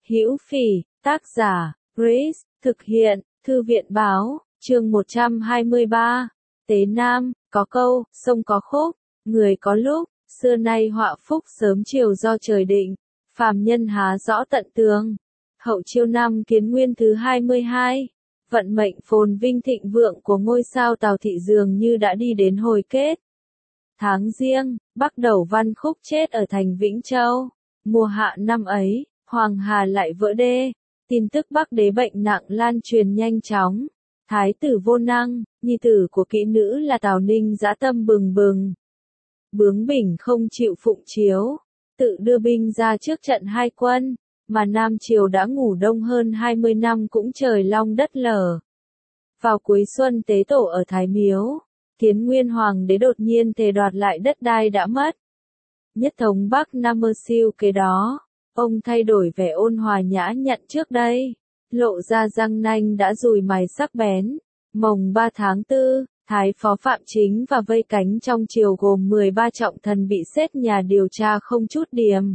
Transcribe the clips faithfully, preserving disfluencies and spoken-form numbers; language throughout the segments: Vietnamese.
Hữu Phỉ, tác giả, Grace, thực hiện, Thư viện báo, chương một trăm hai mươi ba. Tế Nam, có câu, sông có khúc, người có lúc, xưa nay họa phúc sớm chiều do trời định, phàm nhân há rõ tận tường. Hậu Chiêu năm Kiến Nguyên thứ hai mươi hai, vận mệnh phồn vinh thịnh vượng của ngôi sao Tào Thị dường như đã đi đến hồi kết. Tháng Giêng, Bắc Đầu Văn Khúc chết ở thành Vĩnh Châu. Mùa hạ năm ấy, Hoàng Hà lại vỡ đê. Tin tức Bắc đế bệnh nặng lan truyền nhanh chóng. Thái tử Vô Năng, nhi tử của kỹ nữ là Tào Ninh dã tâm bừng bừng. Bướng bỉnh không chịu phụng chiếu, tự đưa binh ra trước trận hai quân, mà Nam Triều đã ngủ đông hơn hai mươi năm cũng trời long đất lở. Vào cuối xuân tế tổ ở Thái Miếu, Kiến Nguyên Hoàng đế đột nhiên thề đoạt lại đất đai đã mất. Nhất thống Bắc Nam mơ siêu kế đó, ông thay đổi vẻ ôn hòa nhã nhặn trước đây, lộ ra răng nanh đã dùi mài sắc bén. Mồng ba tháng tư, Thái phó Phạm Chính và vây cánh trong triều gồm mười ba trọng thần bị xếp nhà điều tra không chút điềm.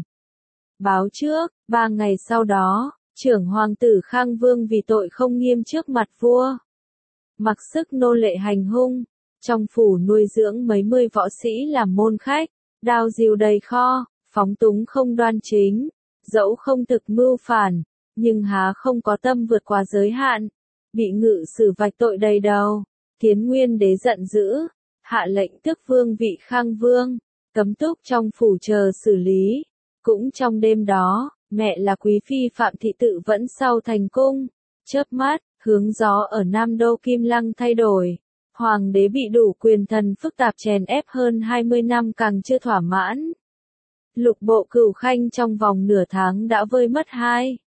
Báo trước, ba ngày sau đó, trưởng hoàng tử Khang Vương vì tội không nghiêm trước mặt vua, mặc sức nô lệ hành hung, trong phủ nuôi dưỡng mấy mươi võ sĩ làm môn khách, đao rìu đầy kho, phóng túng không đoan chính, dẫu không thực mưu phản, nhưng há không có tâm vượt qua giới hạn, bị ngự xử vạch tội đầy đầu. Kiến Nguyên đế giận dữ, hạ lệnh tước vương vị Khang Vương, cấm túc trong phủ chờ xử lý. Cũng trong đêm đó, mẹ là quý phi Phạm Thị tự vẫn sau thành cung, chớp mắt, hướng gió ở Nam Đô Kim Lăng thay đổi. Hoàng đế bị đủ quyền thần phức tạp chèn ép hơn hai mươi năm càng chưa thỏa mãn. Lục bộ cửu khanh trong vòng nửa tháng đã vơi mất hai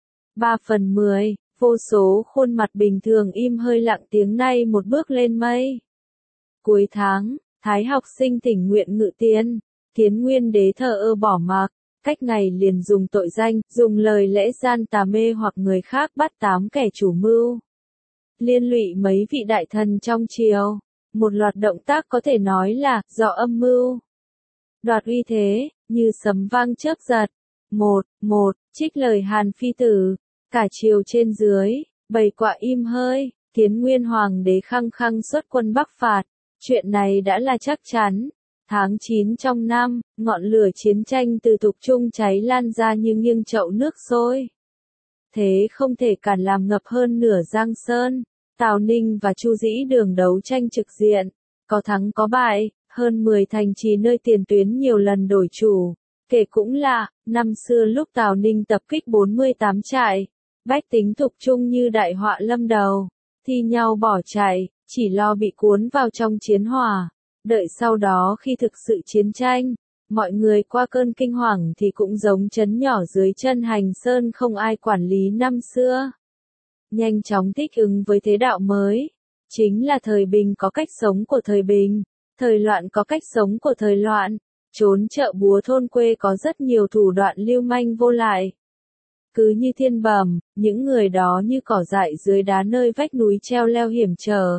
ba phần mười, vô số khuôn mặt bình thường im hơi lặng tiếng nay một bước lên mây. Cuối tháng, Thái học sinh thỉnh nguyện ngự tiền, Kiến Nguyên đế thờ ơ bỏ mặc, cách ngày liền dùng tội danh, dùng lời lẽ gian tà mê hoặc người khác bắt tám kẻ chủ mưu. Liên lụy mấy vị đại thần trong triều, một loạt động tác có thể nói là do âm mưu đoạt uy thế, như sấm vang chớp giật. Một, một, trích lời Hàn Phi Tử, cả triều trên dưới, bầy quạ im hơi, Kiến Nguyên Hoàng đế khăng khăng xuất quân bắc phạt, chuyện này đã là chắc chắn. Tháng chín trong năm, ngọn lửa chiến tranh từ Thục Trung cháy lan ra như nghiêng chậu nước sôi. Thế không thể cản làm ngập hơn nửa Giang Sơn. Tào Ninh và Chu Dĩ Đường đấu tranh trực diện, có thắng có bại, hơn mười thành trì nơi tiền tuyến nhiều lần đổi chủ. Kể cũng lạ, năm xưa lúc Tào Ninh tập kích bốn mươi tám trại, bách tính Thục Trung như đại họa lâm đầu, thi nhau bỏ chạy, chỉ lo bị cuốn vào trong chiến hỏa. Đợi sau đó khi thực sự chiến tranh, mọi người qua cơn kinh hoàng thì cũng giống trấn nhỏ dưới chân Hành Sơn không ai quản lý năm xưa. Nhanh chóng thích ứng với thế đạo mới, chính là thời bình có cách sống của thời bình, thời loạn có cách sống của thời loạn, trốn chợ búa thôn quê có rất nhiều thủ đoạn lưu manh vô lại. Cứ như thiên bẩm, những người đó như cỏ dại dưới đá nơi vách núi treo leo hiểm trở.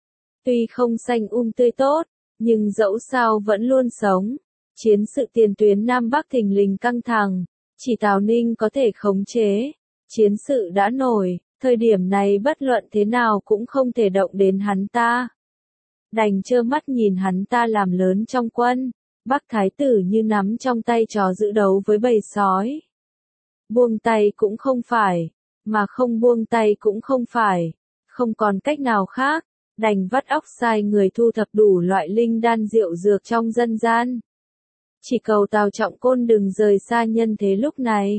Tuy không xanh um tươi tốt, nhưng dẫu sao vẫn luôn sống. Chiến sự tiền tuyến Nam Bắc thình lình căng thẳng, chỉ Tào Ninh có thể khống chế. Chiến sự đã nổi, thời điểm này bất luận thế nào cũng không thể động đến hắn ta. Đành trơ mắt nhìn hắn ta làm lớn trong quân, Bắc thái tử như nắm trong tay chó giữ đấu với bầy sói. Buông tay cũng không phải, mà không buông tay cũng không phải, không còn cách nào khác, đành vắt óc sai người thu thập đủ loại linh đan rượu dược trong dân gian. Chỉ cầu Tào Trọng Côn đừng rời xa nhân thế lúc này.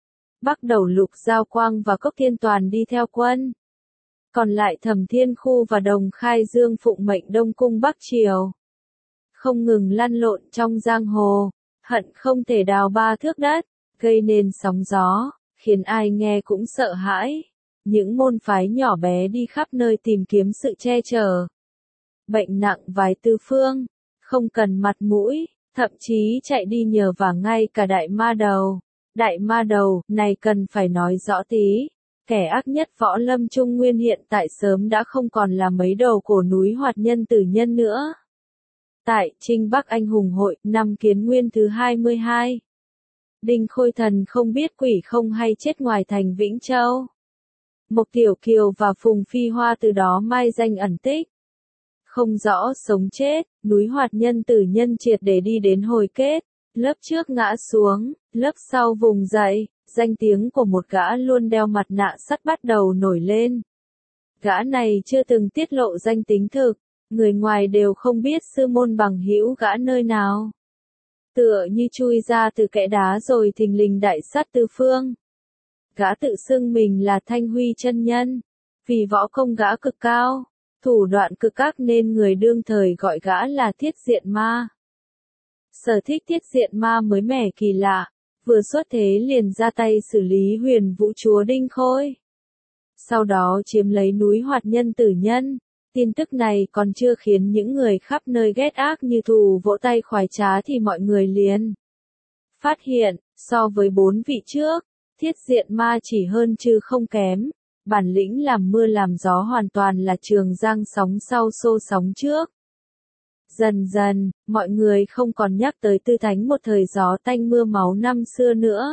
Bắc Đầu Lục Giao Quang và Cốc Thiên Toàn đi theo quân. Còn lại Thẩm Thiên Khu và Đồng Khai Dương phụng mệnh Đông Cung Bắc Triều. Không ngừng lăn lộn trong giang hồ, hận không thể đào ba thước đất, gây nên sóng gió, khiến ai nghe cũng sợ hãi. Những môn phái nhỏ bé đi khắp nơi tìm kiếm sự che chở. Bệnh nặng vài tư phương, không cần mặt mũi, thậm chí chạy đi nhờ vả ngay cả Đại Ma Đầu. Đại Ma Đầu, này cần phải nói rõ tí. Kẻ ác nhất võ lâm Trung Nguyên hiện tại sớm đã không còn là mấy đầu cổ núi hoạt nhân tử nhân nữa. Tại Trinh Bắc Anh Hùng Hội, năm Kiến Nguyên thứ hai mươi hai. Đinh Khôi Thần không biết quỷ không hay chết ngoài thành Vĩnh Châu. Mộc Tiểu Kiều và Phùng Phi Hoa từ đó mai danh ẩn tích. Không rõ sống chết, núi Hoạt Nhân tử nhân triệt để đi đến hồi kết. Lớp trước ngã xuống, lớp sau vùng dậy, danh tiếng của một gã luôn đeo mặt nạ sắt bắt đầu nổi lên. Gã này chưa từng tiết lộ danh tính thực, người ngoài đều không biết sư môn bằng hữu gã nơi nào. Tựa như chui ra từ kẽ đá rồi thình lình đại sát tứ phương. Gã tự xưng mình là Thanh Huy chân nhân, vì võ công gã cực cao, thủ đoạn cực ác nên người đương thời gọi gã là Thiết Diện Ma. Sở thích Thiết Diện Ma mới mẻ kỳ lạ, vừa xuất thế liền ra tay xử lý Huyền Vũ chúa Đinh Khôi. Sau đó chiếm lấy núi Hoạt Nhân tử nhân. Tin tức này còn chưa khiến những người khắp nơi ghét ác như thù vỗ tay khoái trá thì mọi người liền phát hiện, so với bốn vị trước, Thiết Diện Ma chỉ hơn chứ không kém, bản lĩnh làm mưa làm gió hoàn toàn là Trường Giang sóng sau xô sóng trước. Dần dần, mọi người không còn nhắc tới Tư Thánh một thời gió tanh mưa máu năm xưa nữa.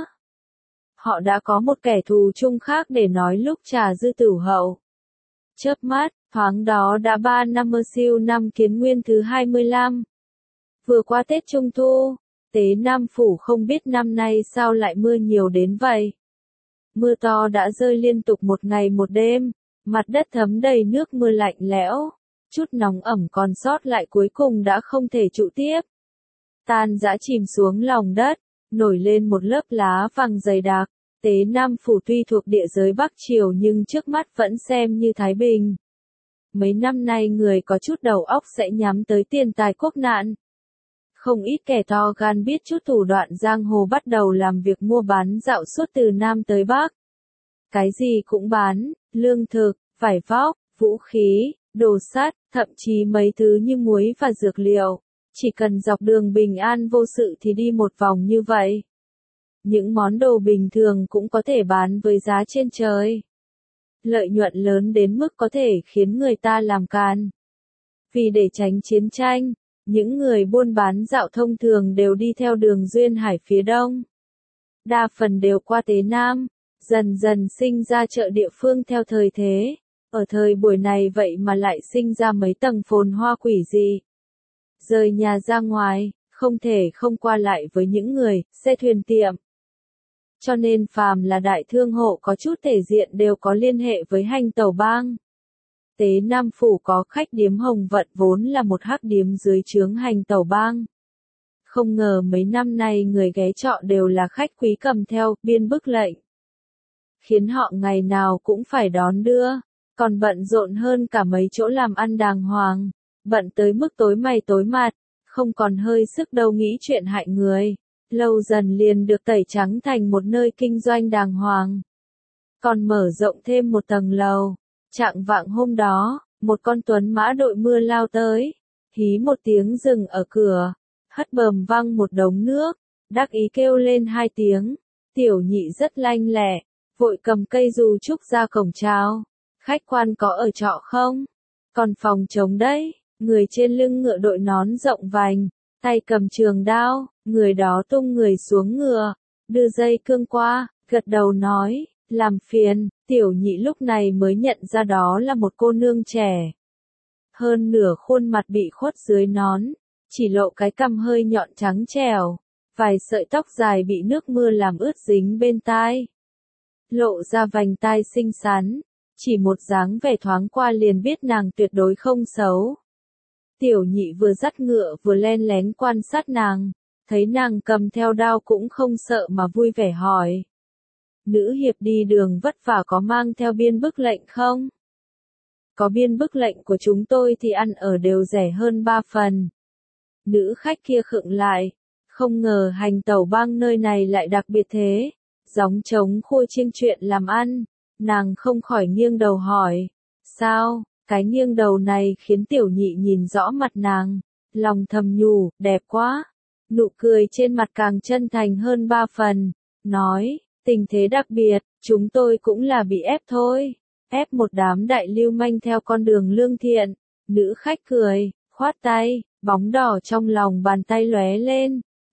Họ đã có một kẻ thù chung khác để nói lúc trà dư tửu hậu. Chớp mắt, thoáng đó đã ba năm mơ siêu năm Kiến Nguyên thứ hai mươi lăm. Vừa qua Tết Trung Thu, Tế Nam Phủ không biết năm nay sao lại mưa nhiều đến vậy. Mưa to đã rơi liên tục một ngày một đêm, mặt đất thấm đầy nước mưa lạnh lẽo, chút nóng ẩm còn sót lại cuối cùng đã không thể trụ tiếp. Tan rã chìm xuống lòng đất, nổi lên một lớp lá vàng dày đặc. Tế Nam Phủ tuy thuộc địa giới Bắc Triều nhưng trước mắt vẫn xem như Thái Bình. Mấy năm nay người có chút đầu óc sẽ nhắm tới tiền tài quốc nạn. Không ít kẻ to gan biết chút thủ đoạn giang hồ bắt đầu làm việc mua bán dạo suốt từ Nam tới Bắc. Cái gì cũng bán, lương thực, vải vóc, vũ khí, đồ sắt, thậm chí mấy thứ như muối và dược liệu. Chỉ cần dọc đường bình an vô sự thì đi một vòng như vậy. Những món đồ bình thường cũng có thể bán với giá trên trời. Lợi nhuận lớn đến mức có thể khiến người ta làm can. Vì để tránh chiến tranh, những người buôn bán dạo thông thường đều đi theo đường Duyên Hải phía đông. Đa phần đều qua Tế Nam, dần dần sinh ra chợ địa phương theo thời thế. Ở thời buổi này vậy mà lại sinh ra mấy tầng phồn hoa quỷ dị. Rời nhà ra ngoài, không thể không qua lại với những người, xe thuyền tiệm. Cho nên phàm là đại thương hộ có chút thể diện đều có liên hệ với Hành Tẩu Bang. Tế Nam Phủ có khách điếm Hồng Vận vốn là một hắc điếm dưới trướng Hành Tẩu Bang. Không ngờ mấy năm nay người ghé trọ đều là khách quý cầm theo biên bức lệnh. Khiến họ ngày nào cũng phải đón đưa, còn bận rộn hơn cả mấy chỗ làm ăn đàng hoàng, bận tới mức tối mày tối mặt, không còn hơi sức đâu nghĩ chuyện hại người. Lâu dần liền được tẩy trắng thành một nơi kinh doanh đàng hoàng. Còn mở rộng thêm một tầng lầu. Trạng vạng hôm đó, một con tuấn mã đội mưa lao tới, hí một tiếng dừng ở cửa, hất bờm văng một đống nước, đắc ý kêu lên hai tiếng. Tiểu Nhị rất lanh lẹ, vội cầm cây dù trúc ra cổng chào. Khách quan có ở trọ không? Còn phòng trống đấy. Người trên lưng ngựa đội nón rộng vành, tay cầm trường đao, người đó tung người xuống ngựa, đưa dây cương qua, gật đầu nói, làm phiền. Tiểu Nhị lúc này mới nhận ra đó là một cô nương trẻ. Hơn nửa khuôn mặt bị khuất dưới nón, chỉ lộ cái cằm hơi nhọn trắng trẻo, vài sợi tóc dài bị nước mưa làm ướt dính bên tai. Lộ ra vành tai xinh xắn, chỉ một dáng vẻ thoáng qua liền biết nàng tuyệt đối không xấu. Tiểu Nhị vừa dắt ngựa vừa len lén quan sát nàng, thấy nàng cầm theo đao cũng không sợ mà vui vẻ hỏi. Nữ hiệp đi đường vất vả có mang theo biên bức lệnh không? Có biên bức lệnh của chúng tôi thì ăn ở đều rẻ hơn ba phần. Nữ khách kia khựng lại, không ngờ Hành Tẩu Bang nơi này lại đặc biệt thế, gióng trống khua chiêng chuyện làm ăn, nàng không khỏi nghiêng đầu hỏi, sao? Cái nghiêng đầu này khiến Tiểu Nhị nhìn rõ mặt nàng, lòng thầm nhủ, đẹp quá. Nụ cười trên mặt càng chân thành hơn ba phần, nói, tình thế đặc biệt, chúng tôi cũng là bị ép thôi, ép một đám đại lưu manh theo con đường lương thiện. Nữ khách cười, khoát tay, bóng đỏ trong lòng bàn tay lóe lên,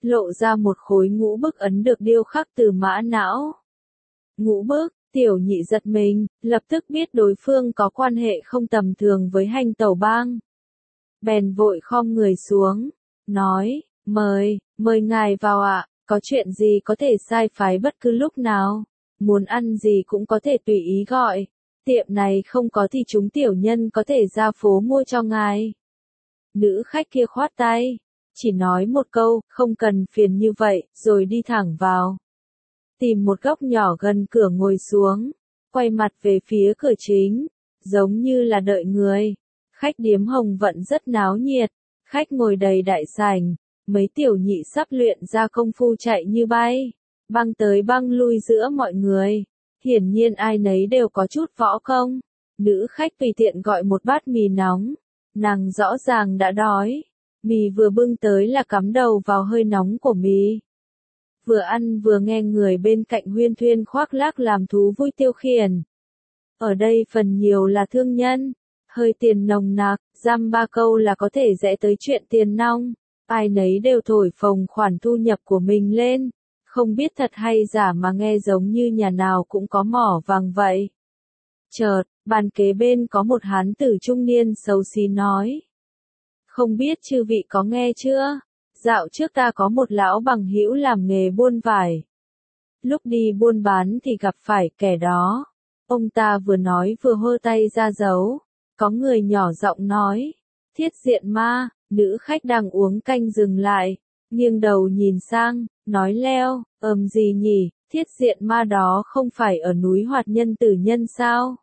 lộ ra một khối ngũ bức ấn được điêu khắc từ mã não. Ngũ bức, tiểu nhị giật mình, lập tức biết đối phương có quan hệ không tầm thường với Hành Tẩu Bang. Bèn vội khom người xuống, nói, mời, mời ngài vào ạ, có chuyện gì có thể sai phái bất cứ lúc nào, muốn ăn gì cũng có thể tùy ý gọi, tiệm này không có thì chúng tiểu nhân có thể ra phố mua cho ngài. Nữ khách kia khoát tay, chỉ nói một câu, không cần phiền như vậy, rồi đi thẳng vào. Tìm một góc nhỏ gần cửa ngồi xuống, quay mặt về phía cửa chính, giống như là đợi người. Khách điếm Hồng Vận rất náo nhiệt, khách ngồi đầy đại sảnh, mấy tiểu nhị sắp luyện ra công phu chạy như bay, băng tới băng lui giữa mọi người. Hiển nhiên ai nấy đều có chút võ công. Nữ khách tùy tiện gọi một bát mì nóng, nàng rõ ràng đã đói. Mì vừa bưng tới là cắm đầu vào hơi nóng của mì. Vừa ăn vừa nghe người bên cạnh huyên thuyên khoác lác làm thú vui tiêu khiển. Ở đây phần nhiều là thương nhân, hơi tiền nồng nặc, dăm ba câu là có thể rẽ tới chuyện tiền nong. Ai nấy đều thổi phồng khoản thu nhập của mình lên, không biết thật hay giả mà nghe giống như nhà nào cũng có mỏ vàng vậy. Chợt, bàn kế bên có một hán tử trung niên xấu xí nói. Không biết chư vị có nghe chưa? Dạo trước ta có một lão bằng hữu làm nghề buôn vải. Lúc đi buôn bán thì gặp phải kẻ đó. Ông ta vừa nói vừa hơ tay ra dấu. Có người nhỏ giọng nói. Thiết diện ma, nữ khách đang uống canh dừng lại. Nghiêng đầu nhìn sang, nói leo, ầm gì nhỉ, thiết diện ma đó không phải ở núi Hoạt Nhân Tử Nhân sao?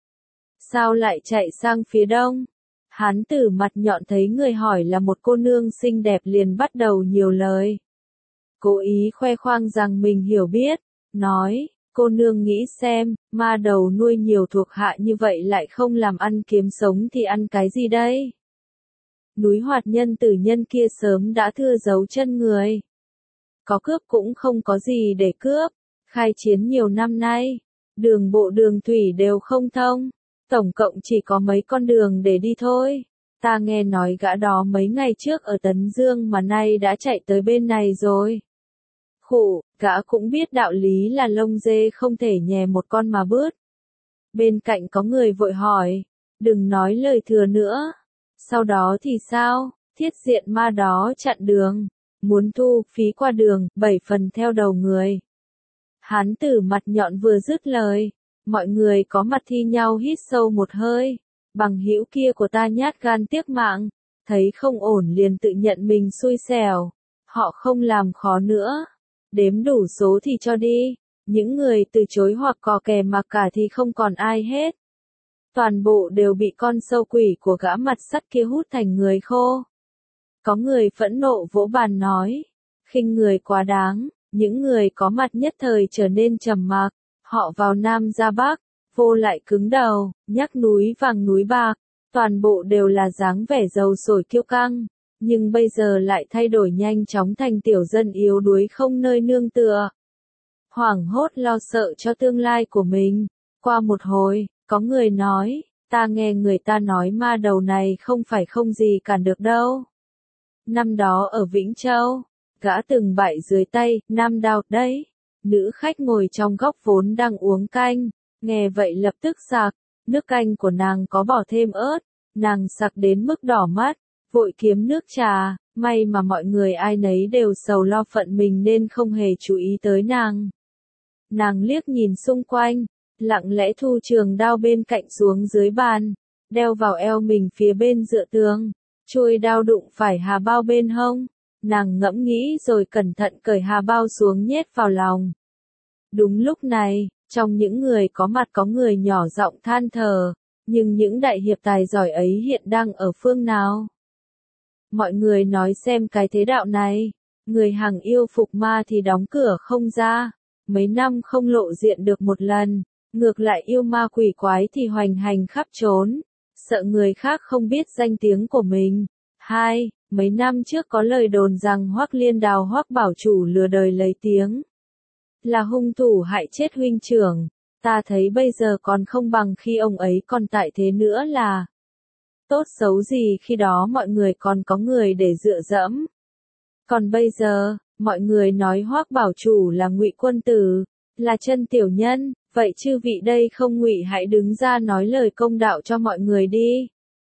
Sao lại chạy sang phía đông? Hán tử mặt nhọn thấy người hỏi là một cô nương xinh đẹp liền bắt đầu nhiều lời. Cố ý khoe khoang rằng mình hiểu biết, nói, cô nương nghĩ xem, ma đầu nuôi nhiều thuộc hạ như vậy lại không làm ăn kiếm sống thì ăn cái gì đây? Núi Hoạt Nhân Tử Nhân kia sớm đã thưa dấu chân người. Có cướp cũng không có gì để cướp, khai chiến nhiều năm nay, đường bộ đường thủy đều không thông. Tổng cộng chỉ có mấy con đường để đi thôi. Ta nghe nói gã đó mấy ngày trước ở Tấn Dương mà nay đã chạy tới bên này rồi. Khụ, gã cũng biết đạo lý là lông dê không thể nhè một con mà bứt. Bên cạnh có người vội hỏi, đừng nói lời thừa nữa. Sau đó thì sao? Thiết diện ma đó chặn đường, muốn thu phí qua đường, bảy phần theo đầu người. Hán tử mặt nhọn vừa dứt lời. Mọi người có mặt thi nhau hít sâu một hơi. Bằng hữu kia của ta nhát gan tiếc mạng, thấy không ổn liền tự nhận mình xui xẻo. Họ không làm khó nữa. Đếm đủ số thì cho đi. Những người từ chối hoặc cò kè mà cả thì không còn ai hết. Toàn bộ đều bị con sâu quỷ của gã mặt sắt kia hút thành người khô. Có người phẫn nộ vỗ bàn nói. Khinh người quá đáng. Những người có mặt nhất thời trở nên trầm mặc. Họ vào Nam ra Bắc, vô lại cứng đầu, nhắc núi vàng núi bạc, toàn bộ đều là dáng vẻ giàu sổi kiêu căng, nhưng bây giờ lại thay đổi nhanh chóng thành tiểu dân yếu đuối không nơi nương tựa. Hoảng hốt lo sợ cho tương lai của mình. Qua một hồi, có người nói, ta nghe người ta nói ma đầu này không phải không gì cản được đâu. Năm đó ở Vĩnh Châu, gã từng bại dưới tay, Nam Đào đấy. Nữ khách ngồi trong góc vốn đang uống canh, nghe vậy lập tức sặc, nước canh của nàng có bỏ thêm ớt, nàng sặc đến mức đỏ mắt, vội kiếm nước trà, may mà mọi người ai nấy đều sầu lo phận mình nên không hề chú ý tới nàng. Nàng liếc nhìn xung quanh, lặng lẽ thu trường đao bên cạnh xuống dưới bàn, đeo vào eo mình phía bên dựa tường, chuôi đao đụng phải hà bao bên hông. Nàng ngẫm nghĩ rồi cẩn thận cởi hà bao xuống nhét vào lòng. Đúng lúc này, trong những người có mặt có người nhỏ giọng than thở, nhưng những đại hiệp tài giỏi ấy hiện đang ở phương nào? Mọi người nói xem cái thế đạo này, người hằng yêu phục ma thì đóng cửa không ra, mấy năm không lộ diện được một lần, ngược lại yêu ma quỷ quái thì hoành hành khắp trốn, sợ người khác không biết danh tiếng của mình. Hai, mấy năm trước có lời đồn rằng Hoắc Liên Đào Hoắc Bảo Chủ lừa đời lấy tiếng là hung thủ hại chết huynh trưởng, ta thấy bây giờ còn không bằng khi ông ấy còn tại thế nữa là. Tốt xấu gì khi đó mọi người còn có người để dựa dẫm. Còn bây giờ, mọi người nói Hoắc bảo chủ là Ngụy quân tử, là chân tiểu nhân, vậy chư vị đây không Ngụy hãy đứng ra nói lời công đạo cho mọi người đi.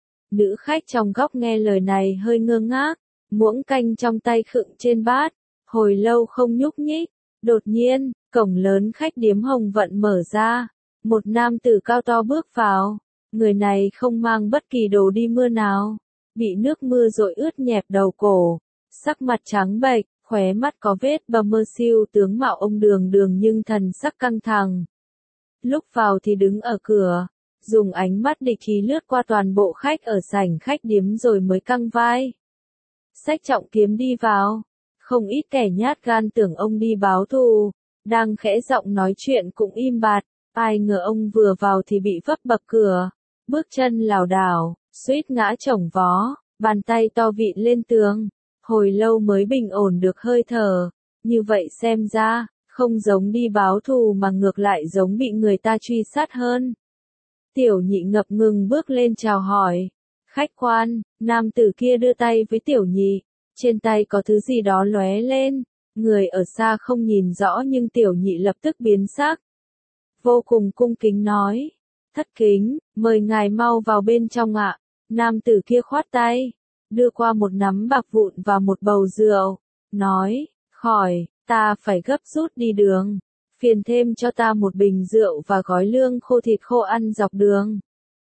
Nữ khách trong góc nghe lời này hơi ngơ ngác, muỗng canh trong tay khựng trên bát, hồi lâu không nhúc nhích. Đột nhiên, cổng lớn khách điếm Hồng Vận mở ra, một nam tử cao to bước vào. Người này không mang bất kỳ đồ đi mưa nào, bị nước mưa dội ướt nhẹp đầu cổ, sắc mặt trắng bệch, khóe mắt có vết bầm mơ siêu tướng mạo ông đường đường nhưng thần sắc căng thẳng. Lúc vào thì đứng ở cửa, dùng ánh mắt địch ý lướt qua toàn bộ khách ở sảnh khách điếm rồi mới căng vai. Xách trọng kiếm đi vào, không ít kẻ nhát gan tưởng ông đi báo thù, đang khẽ giọng nói chuyện cũng im bặt, ai ngờ ông vừa vào thì bị vấp bập cửa, bước chân lảo đảo, suýt ngã chồng vó, bàn tay to vịn lên tường, hồi lâu mới bình ổn được hơi thở, như vậy xem ra, không giống đi báo thù mà ngược lại giống bị người ta truy sát hơn. Tiểu Nhị ngập ngừng bước lên chào hỏi, khách quan, nam tử kia đưa tay với Tiểu Nhị, trên tay có thứ gì đó lóe lên, người ở xa không nhìn rõ nhưng Tiểu Nhị lập tức biến sắc. Vô cùng cung kính nói, thất kính, mời ngài mau vào bên trong ạ. Nam tử kia khoát tay, đưa qua một nắm bạc vụn và một bầu rượu, nói, khỏi, ta phải gấp rút đi đường, phiền thêm cho ta một bình rượu và gói lương khô thịt khô ăn dọc đường.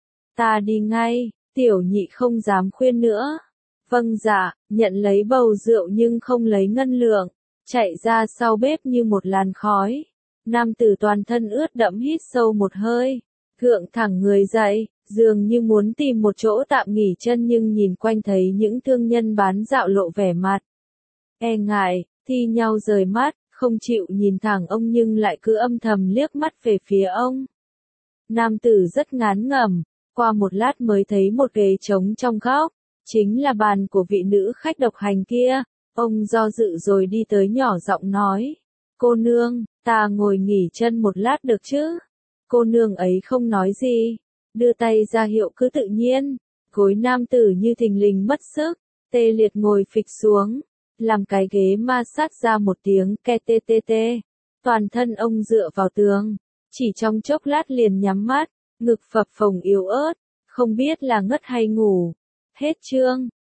Ta đi ngay. Tiểu Nhị không dám khuyên nữa. Vâng dạ, nhận lấy bầu rượu nhưng không lấy ngân lượng, chạy ra sau bếp như một làn khói. Nam tử toàn thân ướt đẫm hít sâu một hơi, gượng thẳng người dậy, dường như muốn tìm một chỗ tạm nghỉ chân nhưng nhìn quanh thấy những thương nhân bán dạo lộ vẻ mặt e ngại, thi nhau rời mắt, không chịu nhìn thẳng ông nhưng lại cứ âm thầm liếc mắt về phía ông. Nam tử rất ngán ngẩm, qua một lát mới thấy một ghế trống trong góc, chính là bàn của vị nữ khách độc hành kia. Ông do dự rồi đi tới nhỏ giọng nói, cô nương, ta ngồi nghỉ chân một lát được chứ? Cô nương ấy không nói gì, đưa tay ra hiệu cứ tự nhiên, gối nam tử như thình lình mất sức, tê liệt ngồi phịch xuống, làm cái ghế ma sát ra một tiếng ke tê tê tê, toàn thân ông dựa vào tường, chỉ trong chốc lát liền nhắm mắt, ngực phập phồng yếu ớt, không biết là ngất hay ngủ. Hết chương.